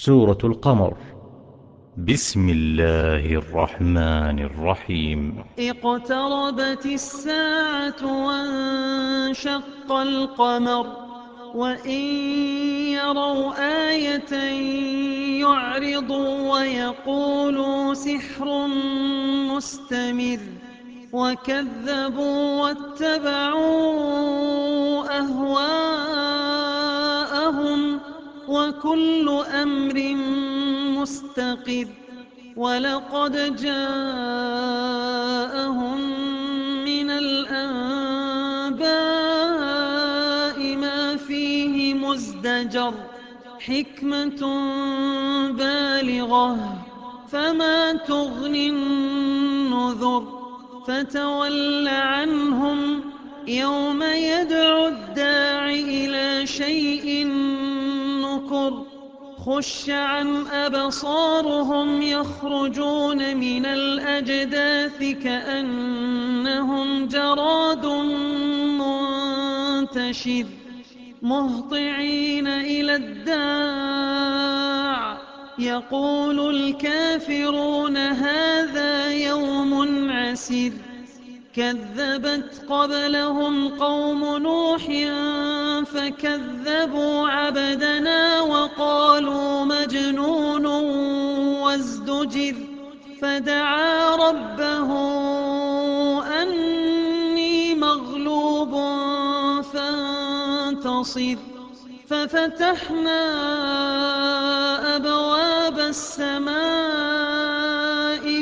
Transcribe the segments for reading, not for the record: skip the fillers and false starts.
سورة القمر. بسم الله الرحمن الرحيم. اقتربت الساعة وانشق القمر وإن يروا آية يعرضوا ويقولوا سحر مستمر وكذبوا واتبعوا أهواءهم وكل أمر مستقر ولقد جاءهم من الأنباء ما فيه مزدجر حكمة بالغة فما تغني النذر فتول عنهم يوم يدعو الداع إلى شيء نكر خش عن أبصارهم يخرجون من الأجداث كأنهم جراد منتشر مهطعين إلى الداع يقول الكافرون هذا يوم عسير كذبت قبلهم قوم نوح فكذبوا عبدنا وقالوا مجنون وازدجر فدعا ربه أني مغلوب فانتصر ففتحنا أبواب السماء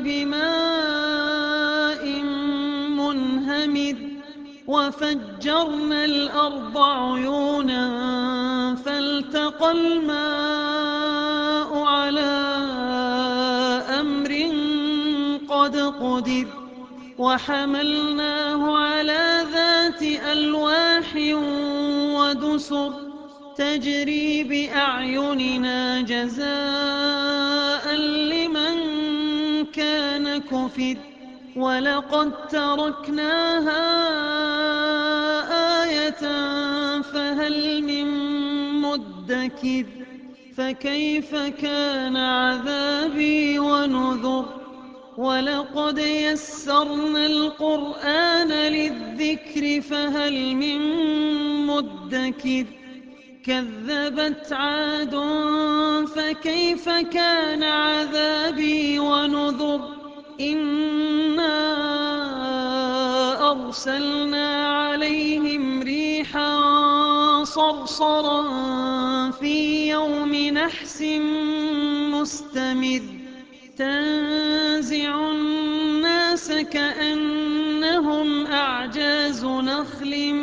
بماء منهمر وفجرنا الأرض عيونا فالتقى الماء على أمر قد قدر وحملناه على ذات ألواح ودسر تجري بأعيننا جزاء لمن كان كفر ولقد تركناها آية فهل من مدكر فكيف كان عذابي ونذر ولقد يسرنا القرآن للذكر فهل من مدكر كذبت عاد فكيف كان عذابي ونذر إنا أرسلنا عليهم ريحا صرصرا في يوم نحس مستمر تنزع الناس كأنهم أعجاز نخل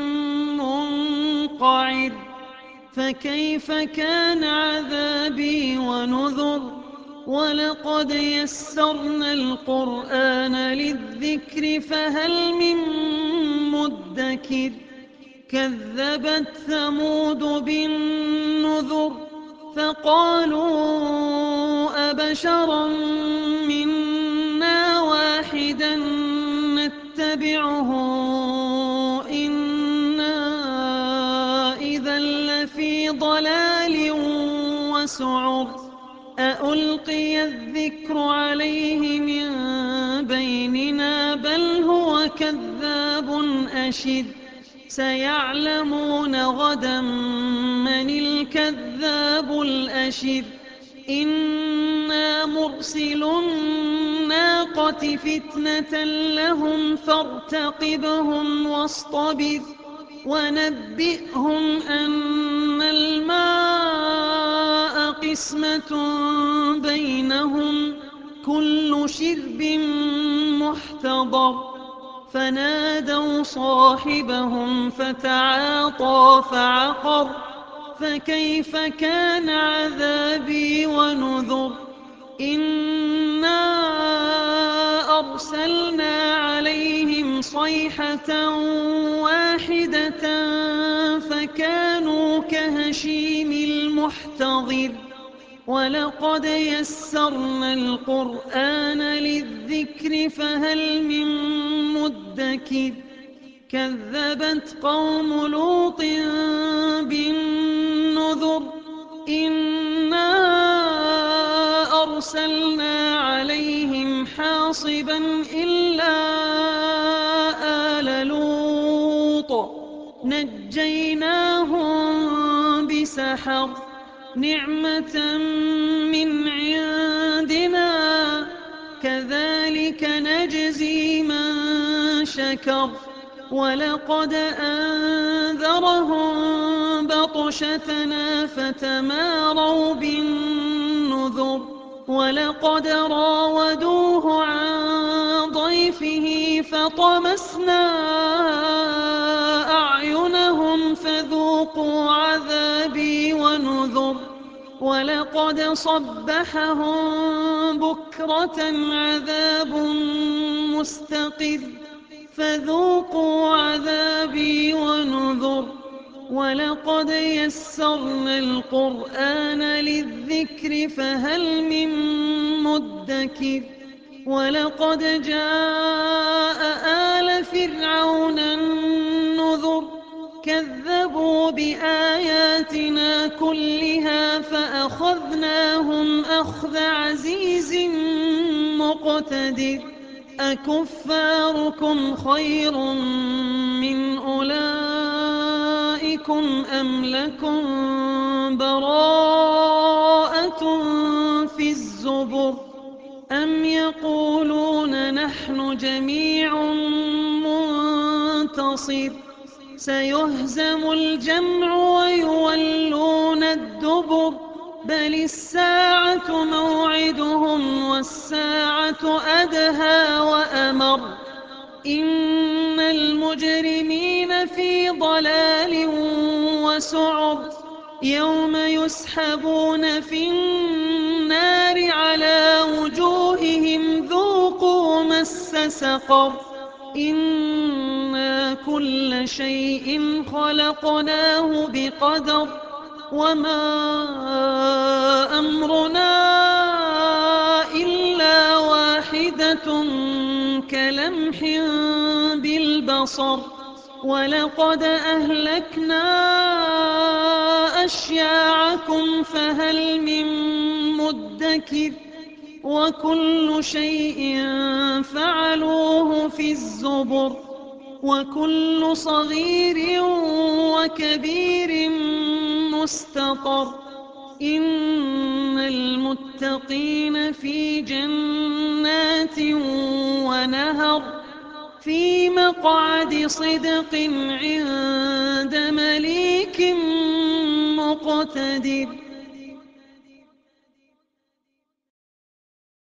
منقعر فكيف كان عذابي ونذر ولقد يسرنا القرآن للذكر فهل من مدكر كذبت ثمود بالنذر فقالوا أبشرا منا واحدا نتبعه إنا إذا لفي ضلال وسعر أألقي الذكر عليه من بيننا بل هو كذاب أشر سيعلمون غدا من الكذاب الأشر إنا مرسل الناقة فتنة لهم فارتقبهم واصطبر ونبئهم أن الماء قسمة بينهم كل شرب محتضر فنادوا صاحبهم فتعاطى فعقر فكيف كان عذابي ونذر إنا أرسلنا عليهم صيحة واحدة فكانوا كهشيم المحتضر ولقد يسرنا القرآن للذكر فهل من مدكر كذبت قوم لوط بالنذر إنا أرسلنا عليهم حاصبا إلا آل لوط نجيناهم بسحر نعمة من عندنا كذلك نجزي من شكر ولقد أنذرهم بطشتنا فتماروا بالنذر ولقد راودوه عن ضيفه فطمسنا أعينهم فذوقوا عذابي ونذر ولقد صبحهم بكرة عذاب مستقر فذوقوا عذابي ونذر ولقد يسرنا القرآن للذكر فهل من مدكر ولقد جاء آل فرعون النذر كذبوا بآياتنا كلها فأخذناهم أخذ عزيز مقتدر أكفاركم خير من أولئكم أم لكم براءة في الزبر أم يقولون نحن جميع منتصر سيهزم الجمع ويولون الدبر بل الساعة موعدهم والساعة أدهى وأمر إن المجرمين في ضلال وسعر يوم يسحبون في النار على وجوههم ذوقوا مس سقر إنا كل شيء خلقناه بقدر وما أمرنا إلا واحدة كلمح بالبصر ولقد أهلكنا أشياعكم فهل من مدكر وكل شيء فعلوه في الزبر وكل صغير وكبير مستطر إن المتقين في جنات ونهر في مقعد صدق عند مليك مقتدر